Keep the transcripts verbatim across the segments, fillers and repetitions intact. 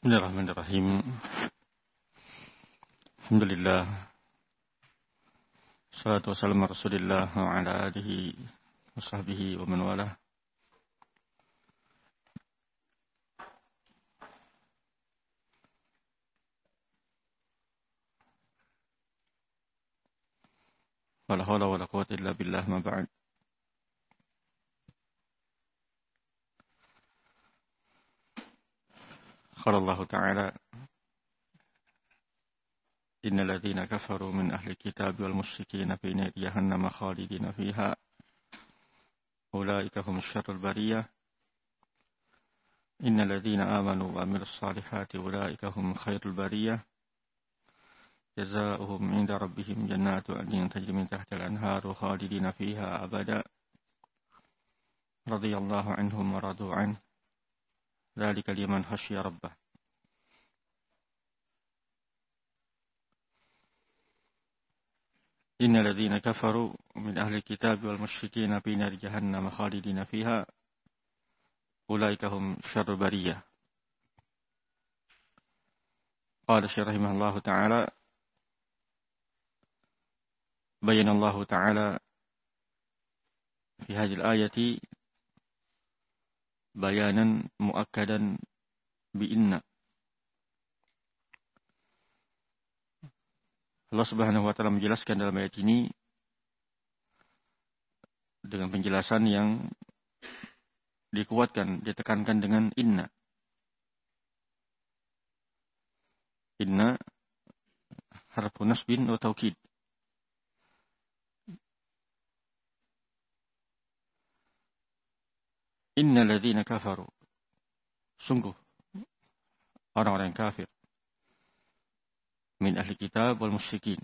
Bismillahirrahmanirrahim. Alhamdulillah. Salatu wassalamu ala Rasulillah wa ala alihi wa sahbihi wa man walah. Wala hawla wala quwwata illa billah, ma ba'd. Qala Allah Ta'ala: Innal ladzina kafaru min ahli kitab wal musyrikin fi nari jahannam khalidina fiha ulaika hum syarrul bariyah. Innal ladzina amanu wa amilus salihati ulaika hum khairul bariyah. Jazaohum 'inda rabbihim jannatu 'adnin tajri min tahtiha al-anharu khalidina fiha abada. Radhiyallahu 'anhum wa radu 'an. Dzalika liman khasyiya rabbah. Innal ladzina kafaru min ahli kitab wal musyrikin fi nari jahannam khalidina fiha ulaika hum syarrul bariyah. Qala Syekh rahimahullahu ta'ala, bayyana Allah ta'ala fi hadhihi al-ayati bayanan muakkadan bi inna. Allah Subhanahu wa taala menjelaskan dalam ayat ini dengan penjelasan yang dikuatkan, ditekankan dengan inna. Inna harfu nasbin wa taukid. Innal ladzina kafaru, sungguh orang-orang kafir, min ahli kitab wal musyrikin,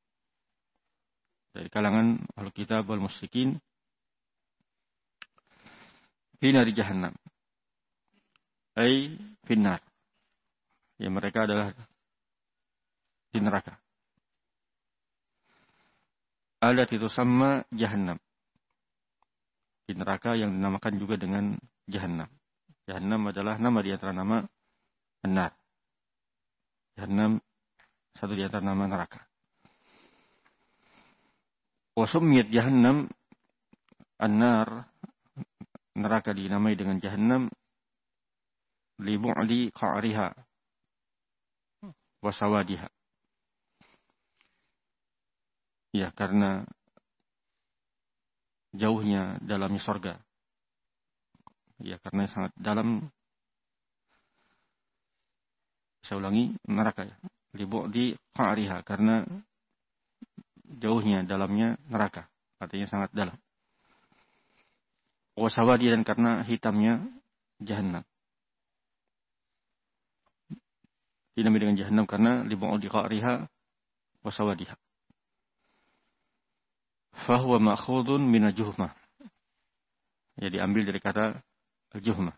dari kalangan ahli kitab wal musyrikin, fi nari jahannam, ay finnar, ya mereka adalah di neraka. Allati tusamma jahannam, di neraka yang dinamakan juga dengan jahannam. Jahannam adalah nama di antara nama an-nar. Jahannam satu di antara nama neraka. Wa summiyat jahannam, an-nar, neraka dinamai dengan jahannam, li bu'li qa'riha wa sawadiha. Ya, karena jauhnya dalamnya surga. Ya, karena sangat dalam. Saya ulangi, neraka ya. Libu di qa'riha, karena jauhnya dalamnya neraka. Artinya sangat dalam. Wasawadi, dan karena hitamnya jahannam. Dinamai dengan jahannam karena libu di qa'riha wasawadiha. Fahuwa ma'khudun mina juhmah. Ya, diambil dari kata al-juhmah.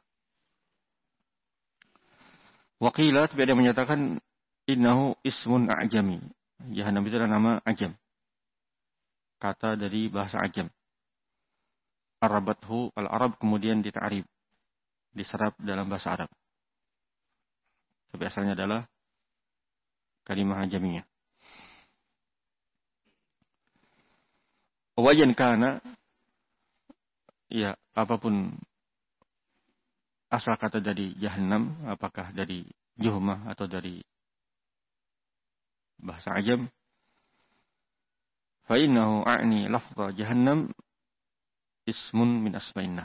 Waqila, tapi ada yang menyatakan innahu ismun a'jami. Jahannam itu adalah nama ajam. Kata dari bahasa ajam. Arabathu al-Arab, kemudian dita'rib, diserap dalam bahasa Arab. Tapi asalnya adalah kalimah ajamiyah. Wajan kana, ya, apapun asal kata dari jahannam, apakah dari juhmah atau dari bahasa ajam, fa innahu a'ni lafza jahannam ismun min asma'in nar.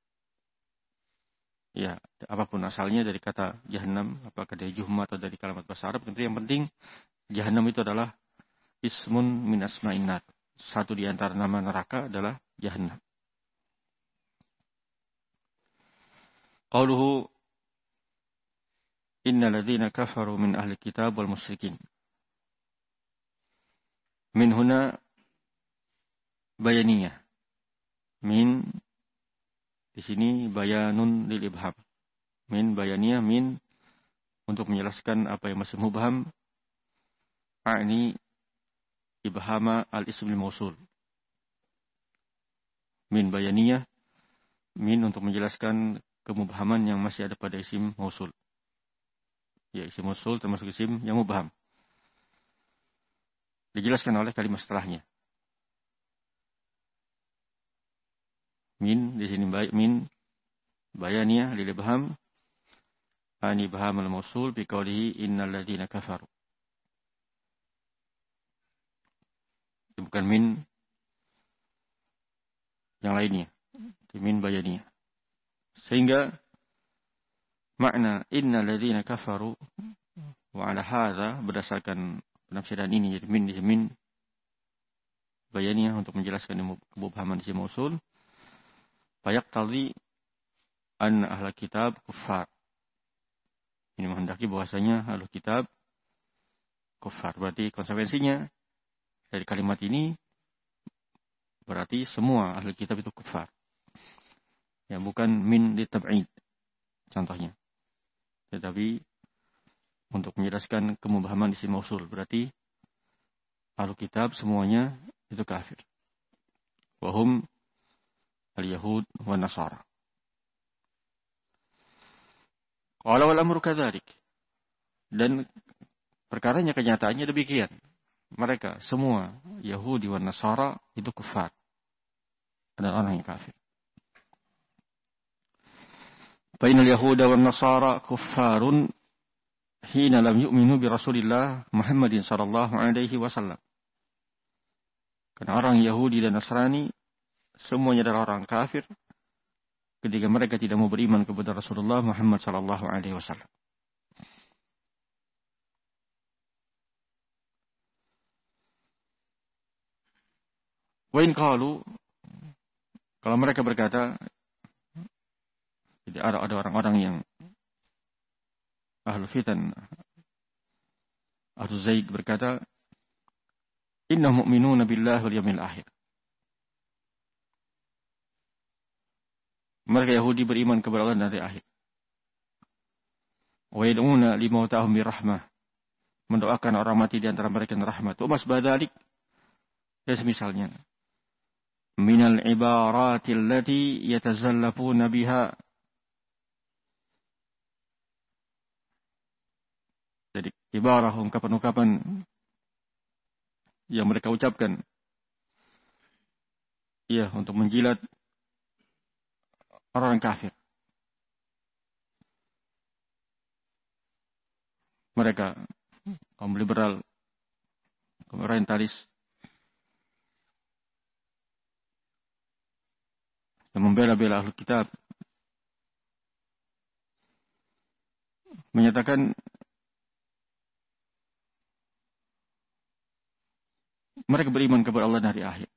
Ya, apapun asalnya dari kata jahannam, apakah dari juhmah atau dari kalimat bahasa Arab, tentu yang penting jahannam itu adalah ismun min asma'in nar. Satu di antara nama neraka adalah jahannam. Qauluhu innal ladzina kafaru min ahli kitab wal musyrikin. Min huna bayaniyah. Min di sini bayanun lil ibham. Min bayaniyah, min untuk menjelaskan apa yang masih mubham. A'ni ibhama al-ismil mausul. Min bayaniyah, min untuk menjelaskan kemubhaman yang masih ada pada isim mausul. Ya, isim mausul termasuk isim yang mubham. Dijelaskan oleh kalimat setelahnya. Min di sini baik min bayaniyah lil ibham ani ibham al mausul bi qawlihi innal ladzina kafaru. Bukan min yang lainnya. Min bayaniyah. Sehingga makna innal ladzina kafaru wa ala hadza berdasarkan penafsiran ini jadi min di min bayaniyah untuk menjelaskan kemubhaman isim mausul. Fayaqtadi an ahla kitab kuffar. Ini menghendaki bahwasanya ahlu kitab kuffar. Berarti konsekuensinya dari kalimat ini berarti semua ahlu kitab itu kuffar. Ya, bukan min li tab'id contohnya. Tetapi untuk menjelaskan kemubhaman isim mausul berarti ahlu kitab semuanya itu kafir. Wahum al-Yahud wa Nasara. Qala wal amru kadzalik. Dan perkaranya kenyataannya demikian. Mereka semua Yahudi wa Nasara itu kufar. Adalah orang yang kafir. Fa innal Yahuda wa Nasara kuffarun hina lam yu'minu bi Rasulillah Muhammadin sallallahu alaihi wasallam. Karena orang Yahudi dan Nasrani semuanya adalah orang kafir ketika mereka tidak mau beriman kepada Rasulullah Muhammad sallallahu alaihi wasallam. Wa in qalu, kalau mereka berkata, jadi ada ada orang-orang yang ahlu fitan, ahlu zaig berkata, inna mu'minuna billahi wal yawmil akhir. Mereka Yahudi beriman kepada Allah dan hari akhir. Wa yad'una limautahum birahmah. Mendoakan orang mati di antara mereka dengan rahmat. Wa masbadalik. Dan semisalnya. Minal ibarati allati yatazallafuna biha. Jadi ibarah ungkapan-ungkapan yang mereka ucapkan. Ya, untuk menjilat orang kafir. Mereka kaum liberal, kaum orientalis yang membela-bela ahlu kitab menyatakan mereka beriman kepada Allah dan hari akhir.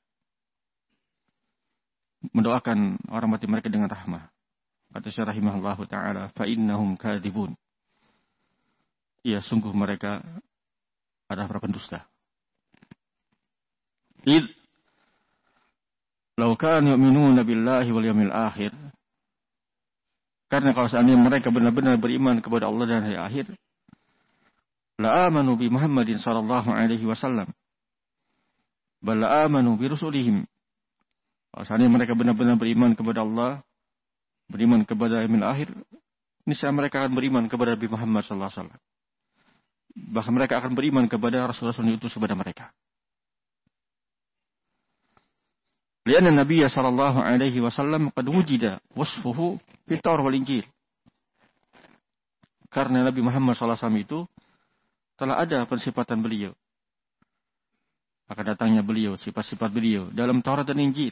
Mendoakan orang mati mereka dengan rahmah. Kata Syekh rahimahullahu taala, fa innahum kadzibun. Ya, sungguh mereka adalah para pendusta. Id law kanu yu'minuna billahi wal yawmil akhir. Karena kalau seandainya mereka benar-benar beriman kepada Allah dan hari akhir, la amanu bi Muhammadin sallallahu alaihi wasallam. Bal la amanu bi rusulihim. Kalau seandainya mereka benar-benar beriman kepada Allah, beriman kepada yaumil akhir, niscaya mereka akan beriman kepada Nabi Muhammad sallallahu alaihi wasallam. Bahkan mereka akan beriman kepada Rasul-Rasul yang diutus kepada mereka. Lianna Nabi sallallahu alaihi wasallam qad wujida wasfuhu fi Taurat wal Injil. Karena Nabi Muhammad sallallahu alaihi wasallam itu telah ada pensifatan beliau. Akan datangnya beliau, sifat-sifat beliau dalam Taurat dan Injil.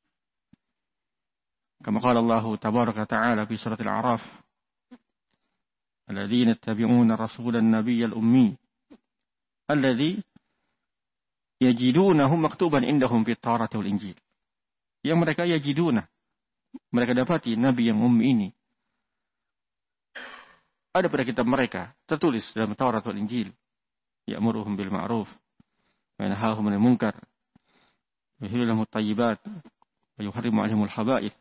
Kama qala Allah tabaraka ta'ala fi surat Al-A'raf. Alladzina yattabi'una ar-rasula an-nabiyyal ummi alladzi yajidunahu maktuban indahum fit Taurat wal Injil. Yang mereka yajiduna, mereka dapati nabi yang ummi ini ada pada kitab mereka, tertulis dalam Taurat wal Injil. Ya'muruhum bil ma'ruf wa yanhahum 'anil munkar wa yuhillu lahum at-tayyibat wa yuharrimu 'alaihimul khaba'ith.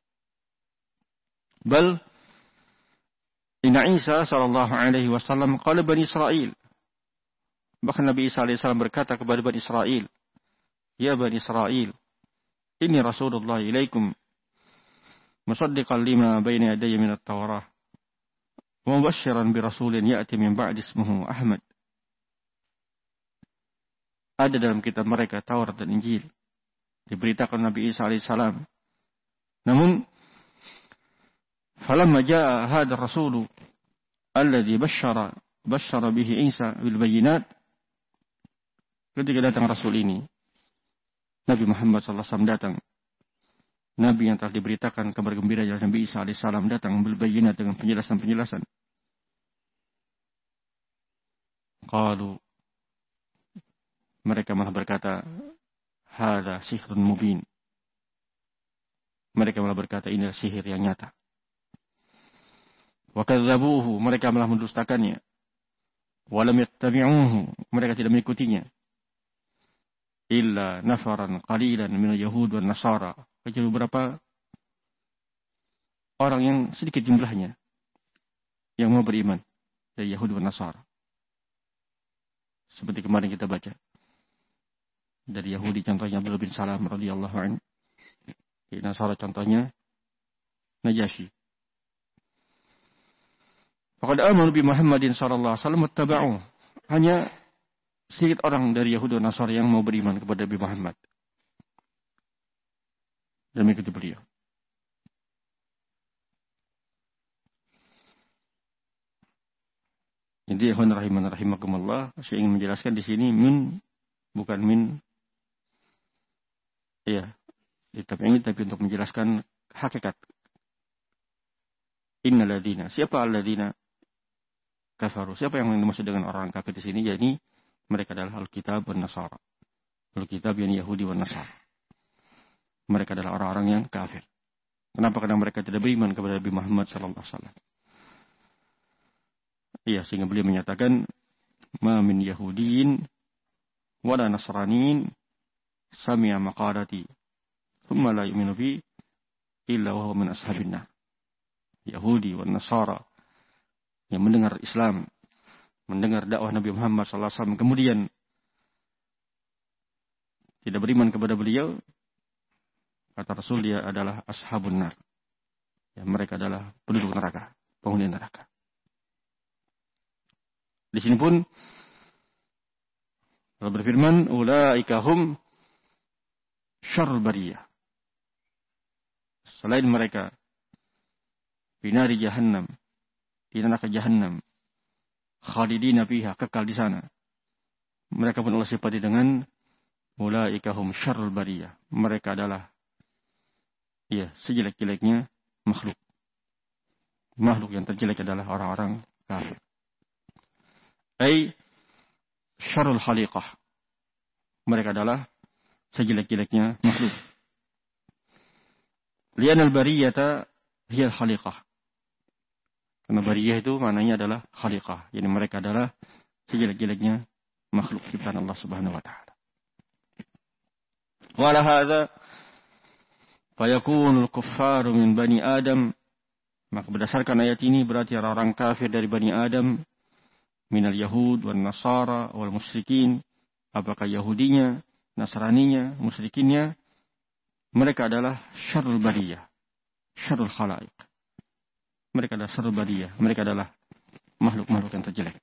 Bal inna Isa sallallahu alaihi wasallam qala bani Israil. Bahkan Nabi Isa alaihi salam berkata kepada Bani Israil, "Ya Bani Israil, inni Rasulullah ilaikum musaddiqan lima baina yadayya min at-Taurah wa mubasysyiran bi rasulin ya'ti min ba'di ismuhu Ahmad. Ada dalam kitab mereka Taurat dan Injil diberitakan Nabi Isa alaihissalam. Namun falamma jaa hadha ar-rasul alladhi basyara basyara bihi Isa bil bayyinat, ketika datang rasul ini, Nabi Muhammad sallallahu alaihi wasallam datang, Nabi yang telah diberitakan kabar gembira dari Nabi Isa alaihissalam datang bil bayyinat dengan penjelasan-penjelasan. Qalu, mereka malah berkata, hadza sihrun mubin. Mereka malah berkata, ini adalah sihir yang nyata. Wa kadzabuhu, mereka malah mendustakannya. Wa lam yattabi'uhu, mereka tidak mengikutinya. Illa nafaran qalilan min al-yahud wan nasara, kecuali beberapa orang yang sedikit jumlahnya yang mau beriman dari Yahudi dan Nasara. Seperti kemarin kita baca dari Yahudi contohnya Abdullah bin Salam radhiyallahu anhu, di Nasara contohnya Najasyi. Faqad amanu bi Muhammadin sallallahu alaihi wasallam wattaba'u, hanya sedikit orang dari Yahudi dan Nasara yang mau beriman kepada Nabi Muhammad dan mengikuti beliau. Jadi ikhwan rahiman rahimakumullah, saya ingin menjelaskan di sini min bukan min ya, tapi ini tapi untuk menjelaskan hakikat. Innal ladzina, siapa alladzina kafaru? Siapa yang dimaksud dengan orang kafir di sini? Jadi mereka adalah Alkitab dan Nasara. Alkitab yang Yahudi dan Nasara. Mereka adalah orang-orang yang kafir. Kenapa? Karena mereka tidak beriman kepada Nabi Muhammad sallallahu alaihi wasallam. Iya, sehingga beliau menyatakan, ma min Yahudiyin wala Nasranin sami'a maqalati thumma la yu'minu bi illa wa huwa min ashabin nar. Yahudi dan Nasara yang mendengar Islam, mendengar dakwah Nabi Muhammad sallallahu alaihi wasallam, kemudian tidak beriman kepada beliau, kata Rasul, dia adalah ashabun nar. Ya, mereka adalah penduduk neraka, penghuni neraka. Di sini pun Allah berfirman, ulaika hum syarrul bariyah. Selain mereka, binari jahannam, di neraka jahannam, khalidina fiha, kekal di sana. Mereka pun Allah sifati dengan ulaika hum syarrul bariyah. Mereka adalah ya, sejelek-jeleknya makhluk. Makhluk yang terjelek adalah orang-orang kafir. Ay syarrul khaliqah. Mereka adalah sejelek-jeleknya makhluk. Lianal bariyata hiya khaliqah. Karena bariyah itu maknanya adalah khaliqah. Jadi mereka adalah sejelek-jeleknya makhluk ciptaan Allah Subhanahu wa taala. Wa la hadza fayakunul kuffaru min bani Adam. Maka berdasarkan ayat ini berarti orang-orang kafir dari Bani Adam, minal Yahud wal Nasara wal musyrikin, apakah Yahudinya, Nasraninya, musyrikinnya, mereka adalah syarrul bariyah, syarrul khalaiq. Mereka adalah syarrul bariyah, mereka adalah makhluk-makhluk yang terjelek.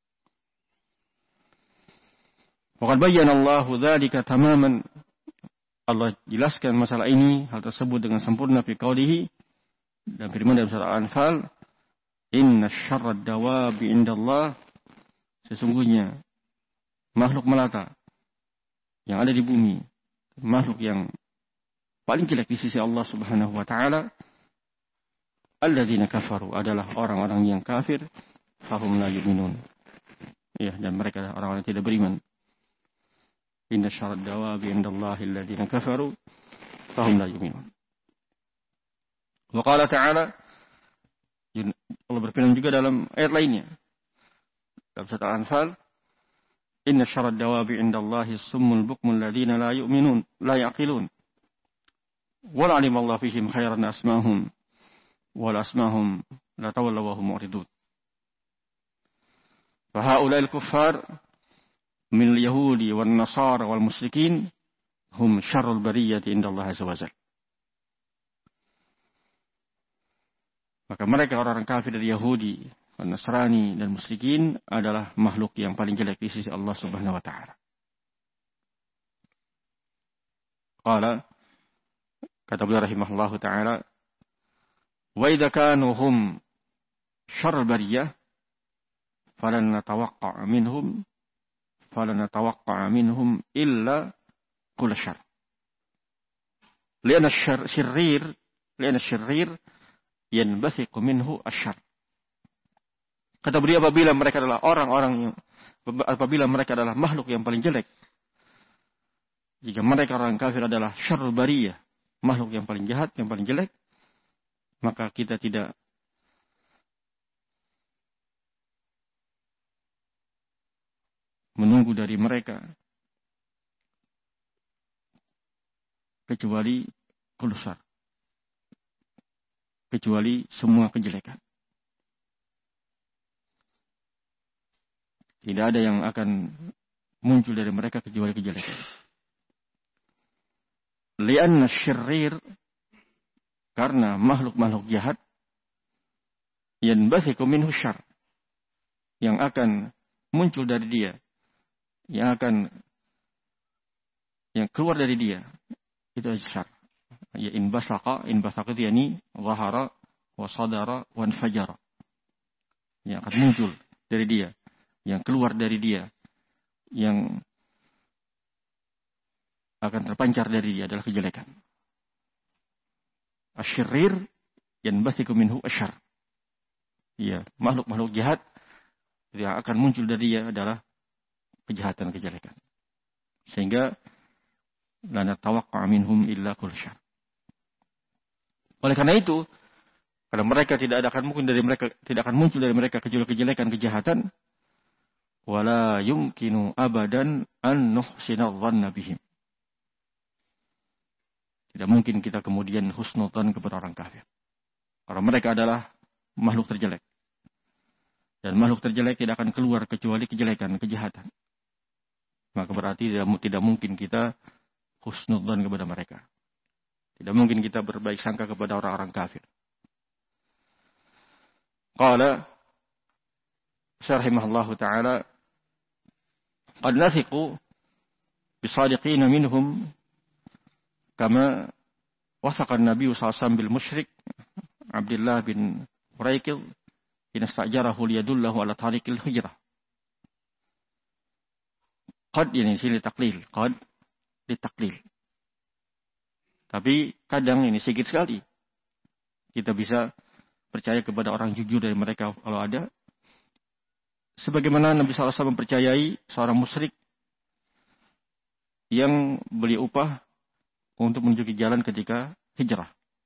Wa qad bayyana Allahu dzalika tamaman. Allah jelaskan masalah ini, hal tersebut dengan sempurna fi qaulihi, dan firman dalam surah Al-Anfal, inna syarrad dawabi indallah, sesungguhnya makhluk melata yang ada di bumi, makhluk yang paling jelek di sisi Allah Subhanahu wa taala, alladzina kafaru, adalah orang-orang yang kafir, fahum la yu'minun. Ya, dan mereka adalah orang-orang yang tidak beriman. Inna syarrad dawabi indallahi alladzina kafaru fahum la yu'minun. Wa qala ta'ala, Allah berfirman juga dalam ayat lainnya dalam surah Al-Anfal, inna syarrad dawabi indallahi summul bukmul ladzina la yu'minun la yaqilun wa alima Allah fihim khairan asmahum wal asmahum la tawallaw wa hum mu'ridun. Fa haula'il kuffar min al-yahudi wan nasara wal musyrikin hum syarrul bariyati indallahi azza wa jalla. Maka mereka orang-orang kafir dari Yahudi, Nasrani dan musyrikin adalah makhluk yang paling jelek di sisi Allah Subhanahu wa taala. Qala, kata beliau rahimahullahu taala, wa idza kanu hum syarr bariyah falan natawaqqa' minhum falan natawaqqa' minhum illa kull syarr. Lian asy-syarrir lian asy-syarrir yanbathiqu minhu asy-syarr. Kata beliau, apabila mereka adalah orang-orang yang apabila mereka adalah makhluk yang paling jelek, jika mereka orang kafir adalah syarr bariyah, makhluk yang paling jahat, yang paling jelek, maka kita tidak menunggu dari mereka kecuali kulusar, kecuali semua kejelekan. Tidak ada yang akan muncul dari mereka kecuali kejelekan. Lianna syarrir, karena makhluk-makhluk jahat, yanbathiqu minhu syarr, yang akan muncul dari dia, yang akan yang keluar dari dia, itu syarr. Ya in basaqa, in basaqa yani zahara wa sadara wa anfajara. Yang akan muncul dari dia, yang keluar dari dia, yang akan terpancar dari dia adalah kejelekan. Asy-syarrir yanbathiqu minhu asyarr. Ya, makhluk-makhluk jahat yang akan muncul dari dia adalah kejahatan, kejelekan. Sehingga la natawaqqa' minhum illa kull syarr. Oleh karena itu, karena mereka tidak akan mungkin dari mereka tidak akan muncul dari mereka kecuali kejelekan, kejahatan, wala yumkinu abadan an nuhsina dhanna bihim. Tidak mungkin kita kemudian husnudzan kepada orang kafir. Karena mereka adalah makhluk terjelek. Dan makhluk terjelek tidak akan keluar kecuali kejelekan, kejahatan. Maka berarti tidak, tidak mungkin kita husnudzan kepada mereka. Tidak mungkin kita berbaik sangka kepada orang-orang kafir. Qala syarhimahullahu ta'ala, qad nathiqu bisadiqina minhum kama wasaqa an-nabiy sallallahu alaihi wasallam bil musyrik Abdullah bin Uraikid in istajarahu liyadullahu ala tariqil hijrah. Qad ini sini taklil, qad ditaklil. Tapi kadang ini sedikit sekali kita bisa percaya kepada orang jujur dari mereka kalau ada. Sebagaimana Nabi sallallahu alaihi wasallam mempercayai seorang musyrik yang beli upah untuk menunjuki jalan ketika hijrah.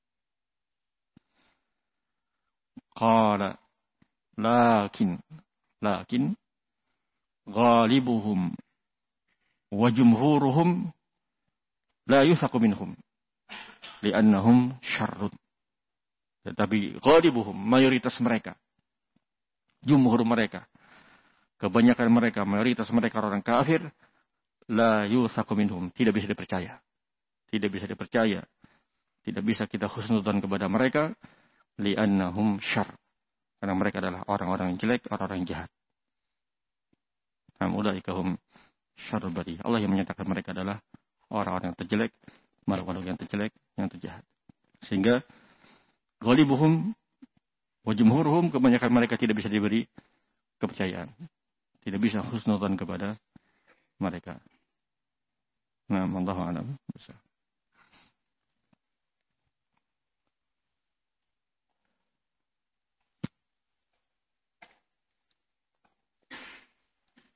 Qala lakin lakin ghalibuhum wa jumhuruhum la yuthaqu minhum li'annahum syarrun. Tetapi ghalibuhum, mayoritas mereka, jumhur mereka, kebanyakan mereka, mayoritas mereka orang kafir, la yuthaqu minhum, tidak bisa dipercaya. Tidak bisa dipercaya. Tidak bisa kita husnudzan kepada mereka, li'annahum syarr. Karena mereka adalah orang-orang yang jelek, orang-orang yang jahat. Nam ulaika hum syarrul bariyah. Allah yang menyatakan mereka adalah orang-orang yang terjelek, makhluk-makhluk yang terjelek, yang terjahat. Sehingga ghalibuhum wa jumhuruhum, kebanyakan mereka tidak bisa diberi kepercayaan. Tidak bisa husnudzan kepada mereka. Nah, wallahu a'lam.